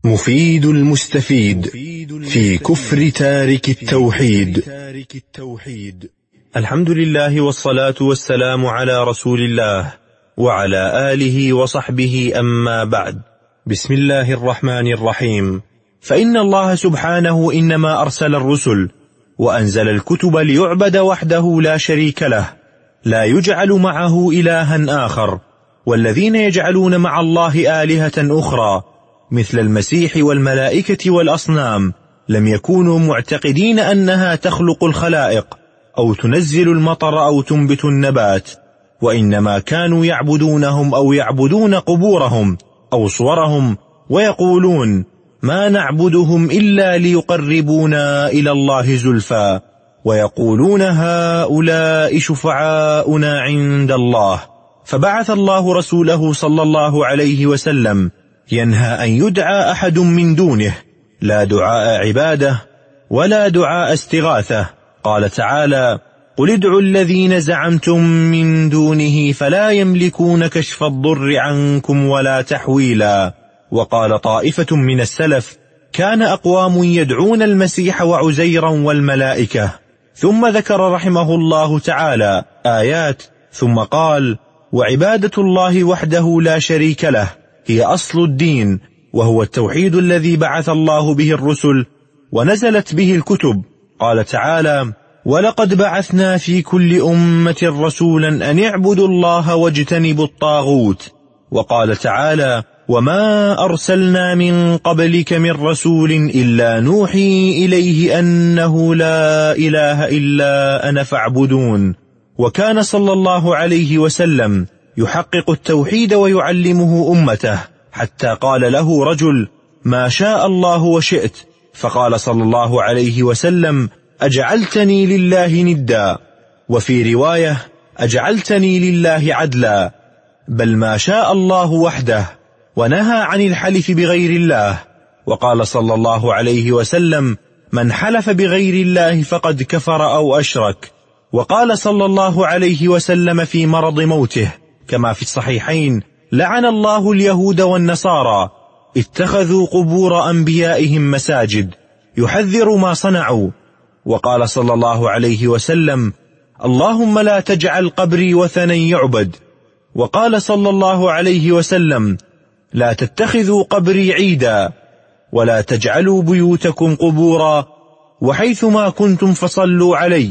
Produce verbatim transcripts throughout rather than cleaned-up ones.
مفيد المستفيد في كفر تارك التوحيد. الحمد لله والصلاة والسلام على رسول الله وعلى آله وصحبه، أما بعد. بسم الله الرحمن الرحيم. فإن الله سبحانه إنما أرسل الرسل وأنزل الكتب ليعبد وحده لا شريك له، لا يجعل معه إلها آخر. والذين يجعلون مع الله آلهة أخرى مثل المسيح والملائكة والأصنام لم يكونوا معتقدين أنها تخلق الخلائق أو تنزل المطر أو تنبت النبات، وإنما كانوا يعبدونهم أو يعبدون قبورهم أو صورهم، ويقولون ما نعبدهم إلا ليقربونا إلى الله زلفى، ويقولون هؤلاء شفعاؤنا عند الله. فبعث الله رسوله صلى الله عليه وسلم ينهى أن يدعى أحد من دونه، لا دعاء عبادة ولا دعاء استغاثة. قال تعالى: قل ادعوا الذين زعمتم من دونه فلا يملكون كشف الضر عنكم ولا تحويلا. وقال طائفة من السلف: كان أقوام يدعون المسيح وعزيرا والملائكة. ثم ذكر رحمه الله تعالى آيات، ثم قال: وعبادة الله وحده لا شريك له هي أصل الدين، وهو التوحيد الذي بعث الله به الرسل ونزلت به الكتب. قال تعالى: ولقد بعثنا في كل أمة رسولا أن اعبدوا الله واجتنبوا الطاغوت. وقال تعالى: وما أرسلنا من قبلك من رسول إلا نوحي إليه أنه لا إله إلا أنا فاعبدون. وكان صلى الله عليه وسلم يحقق التوحيد ويعلمه أمته، حتى قال له رجل: ما شاء الله وشئت، فقال صلى الله عليه وسلم: أجعلتني لله ندا. وفي رواية: أجعلتني لله عدلا، بل ما شاء الله وحده، ونهى عن الحلف بغير الله. وقال صلى الله عليه وسلم: من حلف بغير الله فقد كفر أو أشرك. وقال صلى الله عليه وسلم في مرض موته كما في الصحيحين: لعن الله اليهود والنصارى اتخذوا قبور أنبيائهم مساجد، يحذر ما صنعوا. وقال صلى الله عليه وسلم: اللهم لا تجعل قبري وثنا يعبد. وقال صلى الله عليه وسلم: لا تتخذوا قبري عيدا، ولا تجعلوا بيوتكم قبورا، وحيثما كنتم فصلوا علي،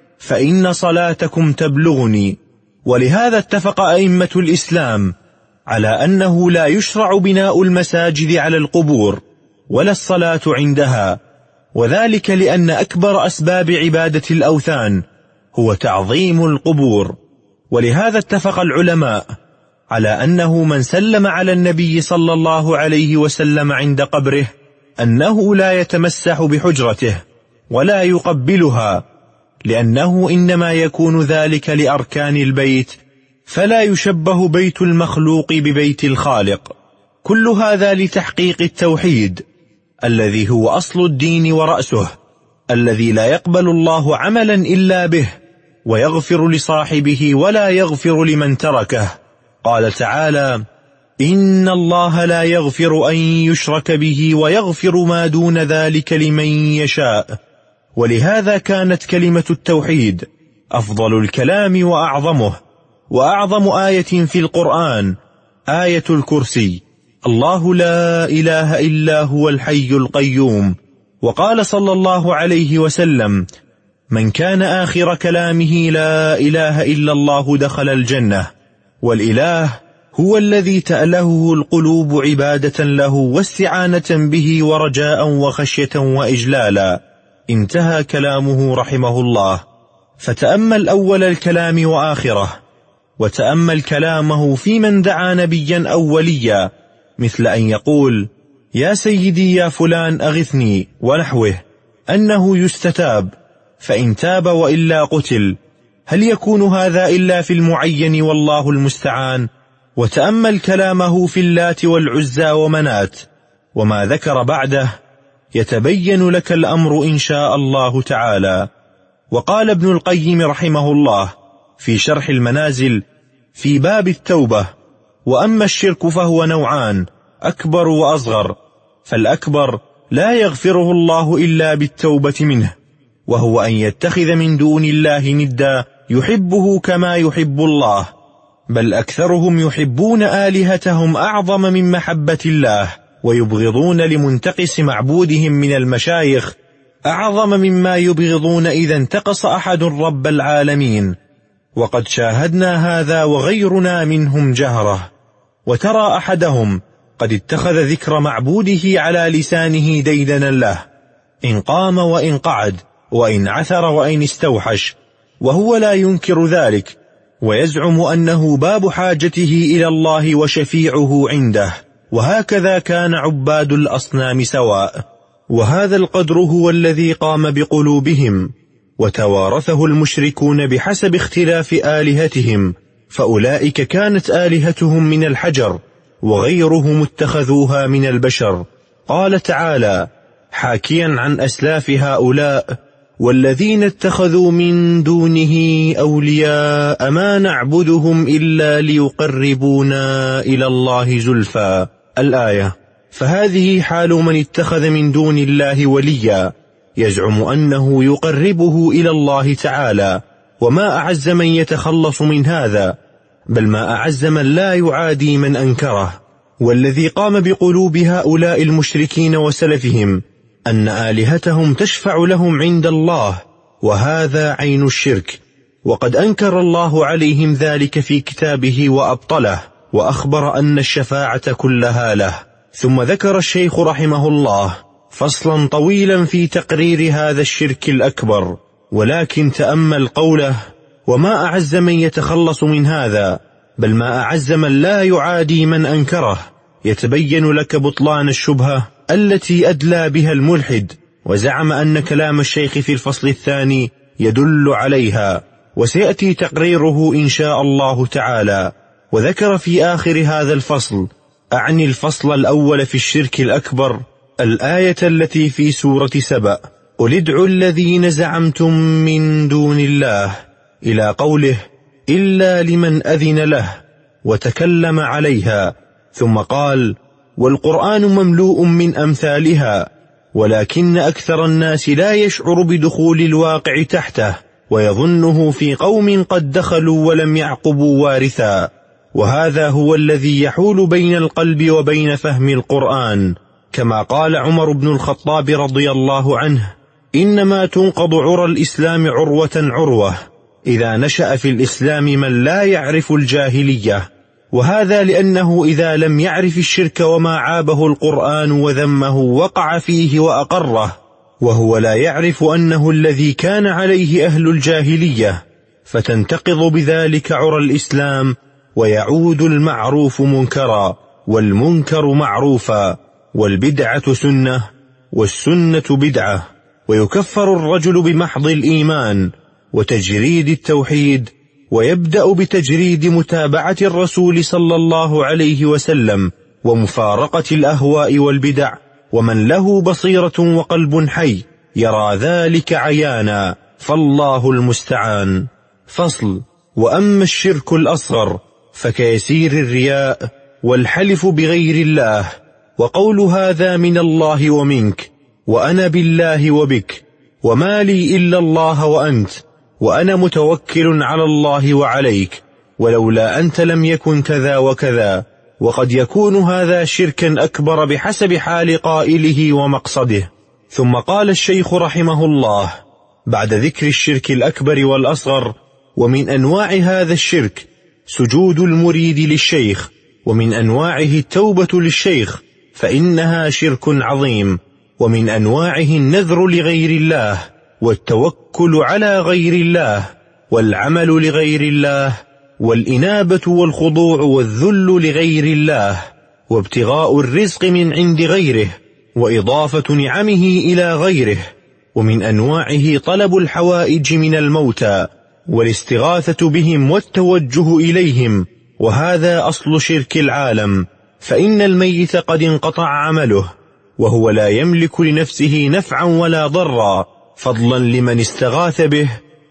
فإن صلاتكم تبلغني. ولهذا اتفق أئمة الإسلام على أنه لا يشرع بناء المساجد على القبور ولا الصلاة عندها، وذلك لأن أكبر أسباب عبادة الأوثان هو تعظيم القبور. ولهذا اتفق العلماء على أنه من سلم على النبي صلى الله عليه وسلم عند قبره أنه لا يتمسح بحجرته ولا يقبلها، لأنه إنما يكون ذلك لأركان البيت، فلا يشبه بيت المخلوق ببيت الخالق. كل هذا لتحقيق التوحيد الذي هو أصل الدين ورأسه، الذي لا يقبل الله عملا إلا به، ويغفر لصاحبه ولا يغفر لمن تركه. قال تعالى: إن الله لا يغفر أن يشرك به ويغفر ما دون ذلك لمن يشاء. ولهذا كانت كلمة التوحيد أفضل الكلام وأعظمه. وأعظم آية في القرآن آية الكرسي: الله لا إله إلا هو الحي القيوم. وقال صلى الله عليه وسلم: من كان آخر كلامه لا إله إلا الله دخل الجنة. والإله هو الذي تألهه القلوب عبادة له واستعانة به ورجاء وخشية وإجلالا. انتهى كلامه رحمه الله. فتأمل أول الكلام وآخره، وتأمل كلامه في من دعا نبيا أوليا، مثل أن يقول: يا سيدي يا فلان أغثني، ونحوه، أنه يستتاب، فإن تاب وإلا قتل. هل يكون هذا إلا في المعين والله المستعان؟ وتأمل كلامه في اللات والعزى ومنات وما ذكر بعده، يتبين لك الأمر إن شاء الله تعالى. وقال ابن القيم رحمه الله في شرح المنازل في باب التوبة: وأما الشرك فهو نوعان، أكبر وأصغر. فالأكبر لا يغفره الله إلا بالتوبة منه، وهو أن يتخذ من دون الله ندا يحبه كما يحب الله، بل أكثرهم يحبون آلهتهم أعظم من محبة الله، ويبغضون لمنتقص معبودهم من المشايخ أعظم مما يبغضون إذا انتقص أحد رب العالمين. وقد شاهدنا هذا وغيرنا منهم جهرة. وترى أحدهم قد اتخذ ذكر معبوده على لسانه ديدنا له، إن قام وإن قعد، وإن عثر وإن استوحش، وهو لا ينكر ذلك، ويزعم أنه باب حاجته إلى الله وشفيعه عنده. وهكذا كان عباد الأصنام سواء. وهذا القدر هو الذي قام بقلوبهم، وتوارثه المشركون بحسب اختلاف آلهتهم، فأولئك كانت آلهتهم من الحجر، وغيرهم اتخذوها من البشر. قال تعالى حاكيا عن أسلاف هؤلاء: والذين اتخذوا من دونه أولياء ما نعبدهم إلا ليقربونا إلى الله زلفى. الآية. فهذه حال من اتخذ من دون الله وليا، يزعم أنه يقربه إلى الله تعالى. وما أعز من يتخلص من هذا، بل ما أعز من لا يعادي من أنكره. والذي قام بقلوب هؤلاء المشركين وسلفهم أن آلهتهم تشفع لهم عند الله، وهذا عين الشرك، وقد أنكر الله عليهم ذلك في كتابه وأبطله، وأخبر أن الشفاعة كلها له. ثم ذكر الشيخ رحمه الله فصلا طويلا في تقرير هذا الشرك الأكبر، ولكن تأمل قوله: وما أعز من يتخلص من هذا، بل ما أعز من لا يعادي من أنكره. يتبين لك بطلان الشبهة التي أدلى بها الملحد، وزعم أن كلام الشيخ في الفصل الثاني يدل عليها، وسيأتي تقريره إن شاء الله تعالى. وذكر في آخر هذا الفصل، أعني الفصل الأول في الشرك الأكبر، الآية التي في سورة سبأ: قل ادعوا الذين زعمتم من دون الله، إلى قوله: إلا لمن أذن له، وتكلم عليها. ثم قال: والقرآن مملوء من أمثالها، ولكن أكثر الناس لا يشعر بدخول الواقع تحته، ويظنه في قوم قد دخلوا ولم يعقبوا وارثا. وهذا هو الذي يحول بين القلب وبين فهم القرآن، كما قال عمر بن الخطاب رضي الله عنه: إنما تنقض عرى الإسلام عروة عروة، إذا نشأ في الإسلام من لا يعرف الجاهلية. وهذا لأنه إذا لم يعرف الشرك وما عابه القرآن وذمه وقع فيه وأقره، وهو لا يعرف أنه الذي كان عليه أهل الجاهلية، فتنتقض بذلك عرى الإسلام، ويعود المعروف منكرا، والمنكر معروفا، والبدعة سنة، والسنة بدعة، ويكفر الرجل بمحض الإيمان وتجريد التوحيد، ويبدأ بتجريد متابعة الرسول صلى الله عليه وسلم ومفارقة الأهواء والبدع. ومن له بصيرة وقلب حي يرى ذلك عيانا، فالله المستعان. فصل. وأما الشرك الأصغر فكيسير الرياء والحلف بغير الله، وقول هذا من الله ومنك، وأنا بالله وبك، وما لي إلا الله وأنت، وأنا متوكل على الله وعليك، ولولا أنت لم يكن كذا وكذا. وقد يكون هذا شركا أكبر بحسب حال قائله ومقصده. ثم قال الشيخ رحمه الله بعد ذكر الشرك الأكبر والأصغر: ومن أنواع هذا الشرك سجود المريد للشيخ، ومن أنواعه التوبة للشيخ، فإنها شرك عظيم. ومن أنواعه النذر لغير الله، والتوكل على غير الله، والعمل لغير الله، والإنابة والخضوع والذل لغير الله، وابتغاء الرزق من عند غيره، وإضافة نعمه إلى غيره. ومن أنواعه طلب الحوائج من الموتى، والاستغاثة بهم والتوجه إليهم، وهذا أصل شرك العالم، فإن الميت قد انقطع عمله، وهو لا يملك لنفسه نفعا ولا ضرا، فضلا لمن استغاث به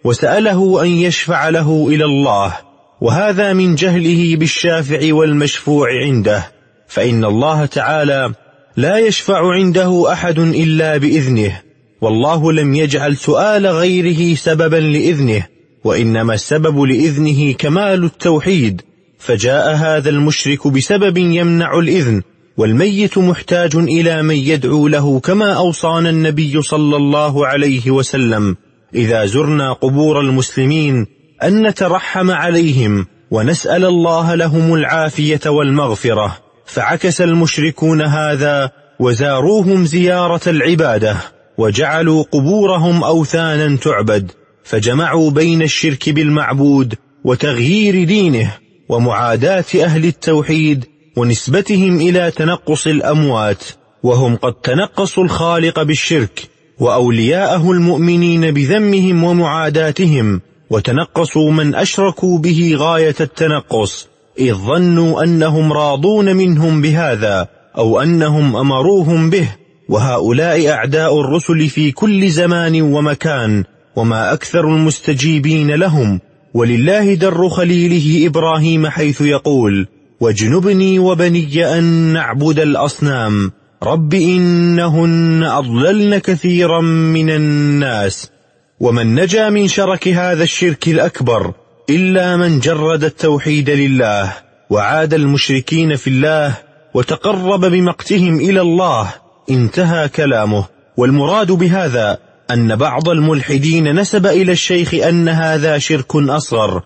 وسأله أن يشفع له إلى الله، وهذا من جهله بالشافع والمشفوع عنده. فإن الله تعالى لا يشفع عنده أحد إلا بإذنه، والله لم يجعل سؤال غيره سببا لإذنه، وإنما السبب لإذنه كمال التوحيد، فجاء هذا المشرك بسبب يمنع الإذن، والميت محتاج إلى من يدعو له، كما أوصانا النبي صلى الله عليه وسلم إذا زرنا قبور المسلمين أن نترحم عليهم ونسأل الله لهم العافية والمغفرة. فعكس المشركون هذا وزاروهم زيارة العبادة، وجعلوا قبورهم أوثانا تعبد، فجمعوا بين الشرك بالمعبود وتغيير دينه ومعاداة أهل التوحيد ونسبتهم إلى تنقص الأموات، وهم قد تنقصوا الخالق بالشرك، وأولياءه المؤمنين بذمهم ومعاداتهم، وتنقصوا من أشركوا به غاية التنقص، إذ ظنوا أنهم راضون منهم بهذا أو أنهم أمروهم به. وهؤلاء أعداء الرسل في كل زمان ومكان، وما أكثر المستجيبين لهم. ولله در خليله إبراهيم حيث يقول: واجنبني وبني أن نعبد الأصنام رب إنهن أضللن كثيرا من الناس. ومن نجا من شرك هذا الشرك الأكبر إلا من جرد التوحيد لله وعاد المشركين في الله وتقرب بمقتهم إلى الله، انتهى كلامه. والمراد بهذا أن بعض الملحدين نسب إلى الشيخ أن هذا شرك أصغر،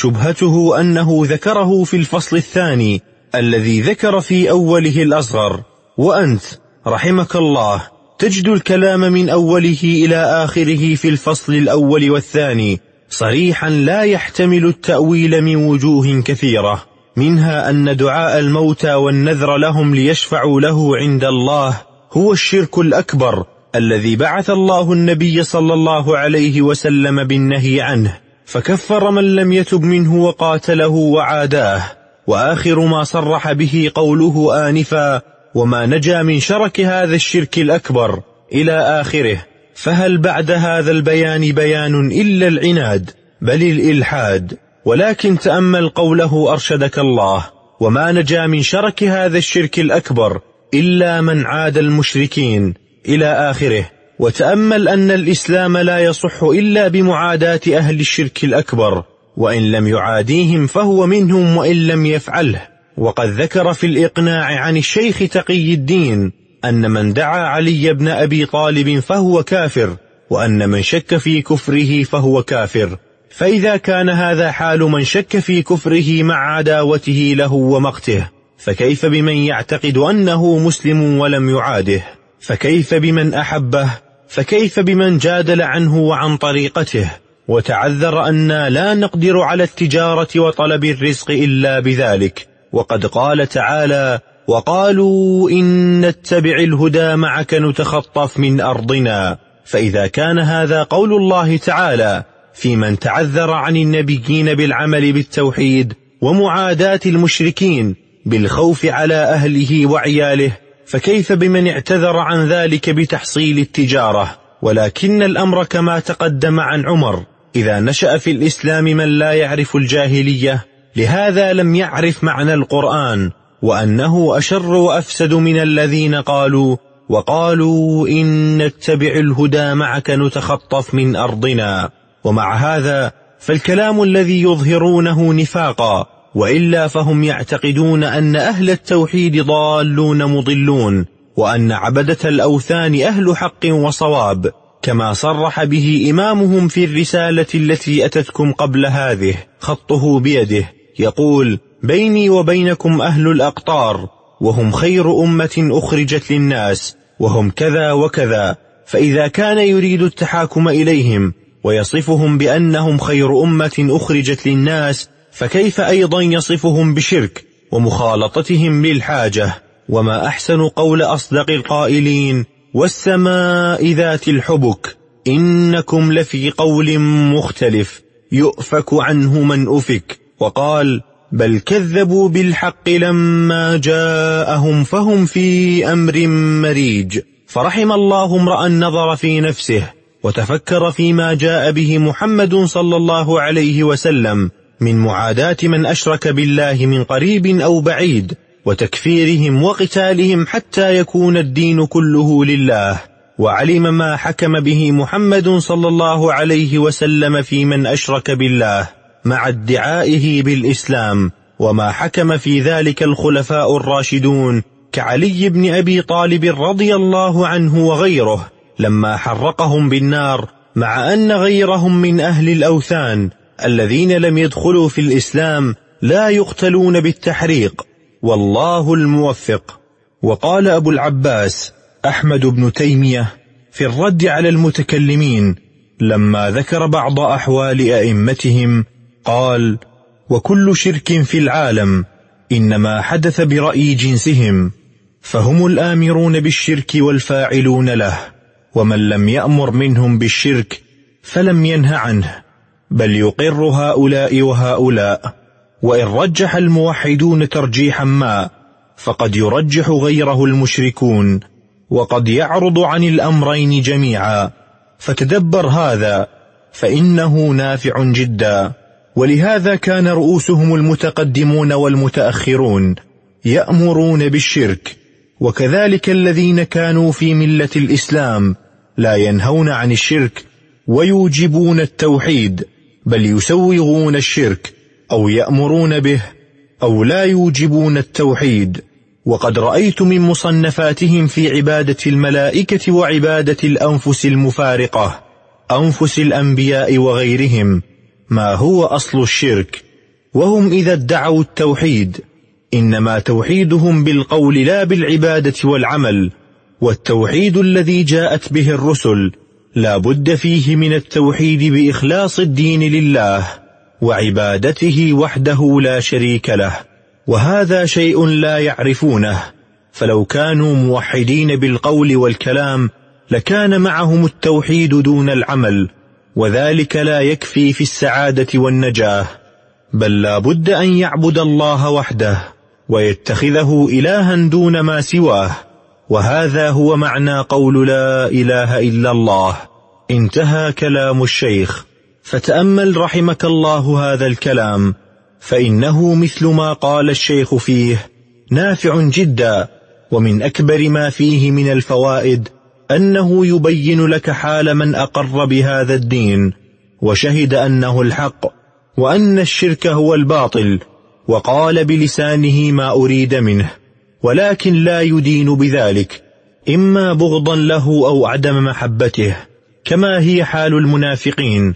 وشبهته أنه ذكره في الفصل الثاني الذي ذكر في أوله الأصغر. وأنت رحمك الله تجد الكلام من أوله إلى آخره في الفصل الأول والثاني صريحا لا يحتمل التأويل من وجوه كثيرة، منها أن دعاء الموتى والنذر لهم ليشفعوا له عند الله هو الشرك الأكبر الذي بعث الله النبي صلى الله عليه وسلم بالنهي عنه، فكفر من لم يتب منه وقاتله وعاداه. وآخر ما صرح به قوله آنفا: وما نجا من شرك هذا الشرك الأكبر إلى آخره. فهل بعد هذا البيان بيان إلا العناد بل الإلحاد؟ ولكن تأمل قوله أرشدك الله: وما نجا من شرك هذا الشرك الأكبر إلا من عاد المشركين إلى آخره. وتأمل أن الإسلام لا يصح إلا بمعاداة أهل الشرك الأكبر، وإن لم يعاديهم فهو منهم وإن لم يفعله. وقد ذكر في الإقناع عن الشيخ تقي الدين أن من دعا علي بن أبي طالب فهو كافر، وأن من شك في كفره فهو كافر. فإذا كان هذا حال من شك في كفره مع عداوته له ومقته، فكيف بمن يعتقد أنه مسلم ولم يعاده؟ فكيف بمن أحبه؟ فكيف بمن جادل عنه وعن طريقته وتعذر أننا لا نقدر على التجارة وطلب الرزق إلا بذلك؟ وقد قال تعالى: وقالوا إن نتبع الهدى معك نتخطف من أرضنا. فإذا كان هذا قول الله تعالى في من تعذر عن النبيين بالعمل بالتوحيد ومعاداة المشركين بالخوف على أهله وعياله، فكيف بمن اعتذر عن ذلك بتحصيل التجارة؟ ولكن الأمر كما تقدم عن عمر: إذا نشأ في الإسلام من لا يعرف الجاهلية، لهذا لم يعرف معنى القرآن، وأنه أشر وأفسد من الذين قالوا: وقالوا إن نتبع الهدى معك نتخطف من أرضنا. ومع هذا فالكلام الذي يظهرونه نفاقا، وإلا فهم يعتقدون أن أهل التوحيد ضالون مضلون، وأن عبدة الأوثان أهل حق وصواب، كما صرح به إمامهم في الرسالة التي أتتكم قبل هذه خطه بيده، يقول: بيني وبينكم أهل الأقطار، وهم خير أمة أخرجت للناس، وهم كذا وكذا. فإذا كان يريد التحاكم إليهم ويصفهم بأنهم خير أمة أخرجت للناس، فكيف أيضا يصفهم بشرك ومخالطتهم للحاجة؟ وما أحسن قول أصدق القائلين: والسماء ذات الحبك إنكم لفي قول مختلف يؤفك عنه من أفك. وقال: بل كذبوا بالحق لما جاءهم فهم في أمر مريج. فرحم الله امرأ نظر في نفسه وتفكر فيما جاء به محمد صلى الله عليه وسلم من معاداة من أشرك بالله من قريب أو بعيد، وتكفيرهم وقتالهم حتى يكون الدين كله لله. وعلم ما حكم به محمد صلى الله عليه وسلم في من أشرك بالله مع ادعائه بالإسلام، وما حكم في ذلك الخلفاء الراشدون كعلي بن أبي طالب رضي الله عنه وغيره لما حرقهم بالنار، مع أن غيرهم من أهل الأوثان الذين لم يدخلوا في الإسلام لا يقتلون بالتحريق، والله الموفق. وقال أبو العباس أحمد بن تيمية في الرد على المتكلمين لما ذكر بعض أحوال أئمتهم قال: وكل شرك في العالم إنما حدث برأي جنسهم، فهم الآمرون بالشرك والفاعلون له، ومن لم يأمر منهم بالشرك فلم ينه عنه، بل يقر هؤلاء وهؤلاء. وإن رجح الموحدون ترجيحا ما فقد يرجح غيره المشركون، وقد يعرض عن الأمرين جميعا، فتدبر هذا فإنه نافع جدا. ولهذا كان رؤوسهم المتقدمون والمتأخرون يأمرون بالشرك، وكذلك الذين كانوا في ملة الإسلام لا ينهون عن الشرك ويوجبون التوحيد، بل يسوغون الشرك أو يأمرون به أو لا يوجبون التوحيد. وقد رأيت من مصنفاتهم في عبادة الملائكة وعبادة الأنفس المفارقة، أنفس الأنبياء وغيرهم، ما هو أصل الشرك. وهم إذا ادعوا التوحيد إنما توحيدهم بالقول لا بالعبادة والعمل، والتوحيد الذي جاءت به الرسل لا بد فيه من التوحيد بإخلاص الدين لله وعبادته وحده لا شريك له، وهذا شيء لا يعرفونه. فلو كانوا موحدين بالقول والكلام لكان معهم التوحيد دون العمل، وذلك لا يكفي في السعادة والنجاة، بل لا بد أن يعبد الله وحده ويتخذه إلها دون ما سواه، وهذا هو معنى قول لا إله إلا الله. انتهى كلام الشيخ. فتأمل رحمك الله هذا الكلام، فإنه مثل ما قال الشيخ فيه نافع جدا. ومن أكبر ما فيه من الفوائد أنه يبين لك حال من أقر بهذا الدين وشهد أنه الحق وأن الشرك هو الباطل، وقال بلسانه ما أريد منه، ولكن لا يدين بذلك، إما بغضا له أو عدم محبته، كما هي حال المنافقين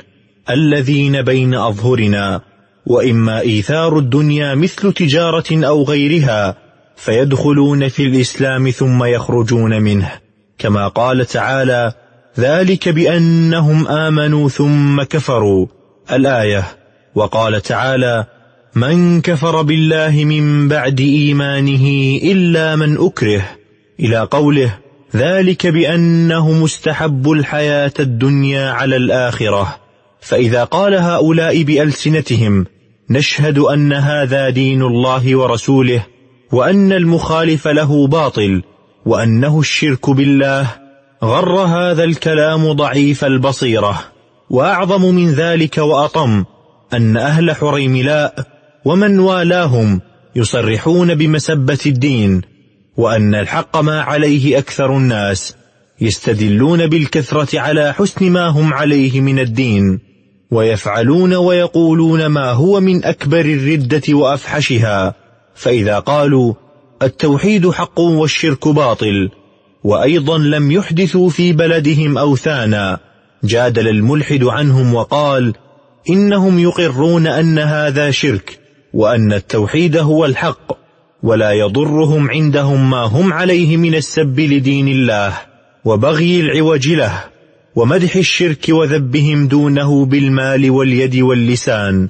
الذين بين أظهرنا، وإما إيثار الدنيا مثل تجارة أو غيرها، فيدخلون في الإسلام ثم يخرجون منه، كما قال تعالى: ذلك بأنهم آمنوا ثم كفروا، الآية. وقال تعالى: من كفر بالله من بعد إيمانه إلا من أكره، إلى قوله: ذلك بأنهم استحبوا الحياة الدنيا على الآخرة. فإذا قال هؤلاء بألسنتهم نشهد أن هذا دين الله ورسوله، وأن المخالف له باطل، وأنه الشرك بالله، غر هذا الكلام ضعيف البصيرة. وأعظم من ذلك وأطم أن أهل حريملاء ومن والاهم يصرحون بمسبة الدين، وأن الحق ما عليه أكثر الناس، يستدلون بالكثرة على حسن ما هم عليه من الدين، ويفعلون ويقولون ما هو من أكبر الردة وأفحشها. فإذا قالوا التوحيد حق والشرك باطل، وأيضا لم يحدثوا في بلدهم أوثانا، جادل الملحد عنهم وقال إنهم يقرون أن هذا شرك، وأن التوحيد هو الحق، ولا يضرهم عندهم ما هم عليه من السب لدين الله وبغي العوج له ومدح الشرك وذبهم دونه بالمال واليد واللسان،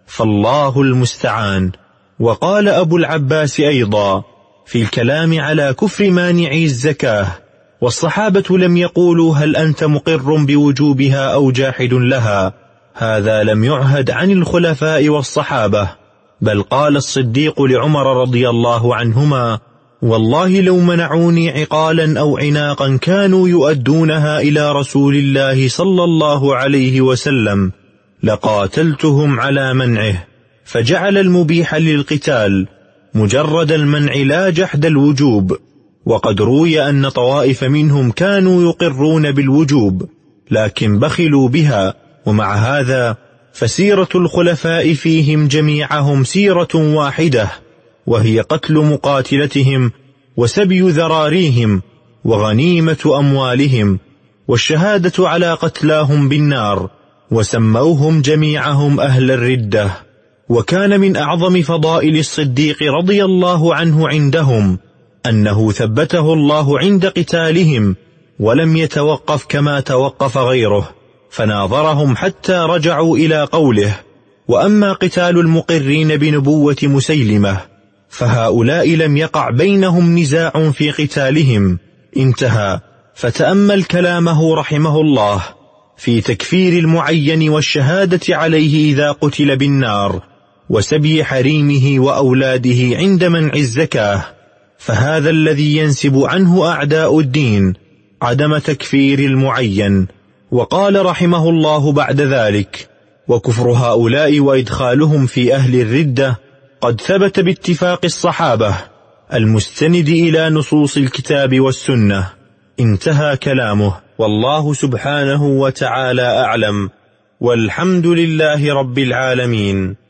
فالله المستعان. وقال أبو العباس أيضا في الكلام على كفر مانعي الزكاة: والصحابة لم يقولوا هل أنت مقر بوجوبها أو جاحد لها، هذا لم يعهد عن الخلفاء والصحابة، بل قال الصديق لعمر رضي الله عنهما: والله لو منعوني عقالا أو عناقا كانوا يؤدونها إلى رسول الله صلى الله عليه وسلم لقاتلتهم على منعه، فجعل المبيح للقتال مجرد المنع لا جحد الوجوب. وقد روي أن طوائف منهم كانوا يقرون بالوجوب لكن بخلوا بها، ومع هذا فسيرة الخلفاء فيهم جميعهم سيرة واحدة، وهي قتل مقاتلتهم وسبي ذراريهم وغنيمة أموالهم والشهادة على قتلاهم بالنار، وسموهم جميعهم أهل الردة. وكان من أعظم فضائل الصديق رضي الله عنه عندهم أنه ثبته الله عند قتالهم ولم يتوقف كما توقف غيره، فناظرهم حتى رجعوا إلى قوله: وأما قتال المقرين بنبوة مسيلمة فهؤلاء لم يقع بينهم نزاع في قتالهم. انتهى. فتأمل كلامه رحمه الله في تكفير المعين والشهادة عليه إذا قتل بالنار، وسبي حريمه وأولاده عند منع الزكاة، فهذا الذي ينسب عنه أعداء الدين عدم تكفير المعين. وقال رحمه الله بعد ذلك: وكفر هؤلاء وإدخالهم في أهل الردة قد ثبت باتفاق الصحابة المستند إلى نصوص الكتاب والسنة. انتهى كلامه، والله سبحانه وتعالى أعلم، والحمد لله رب العالمين.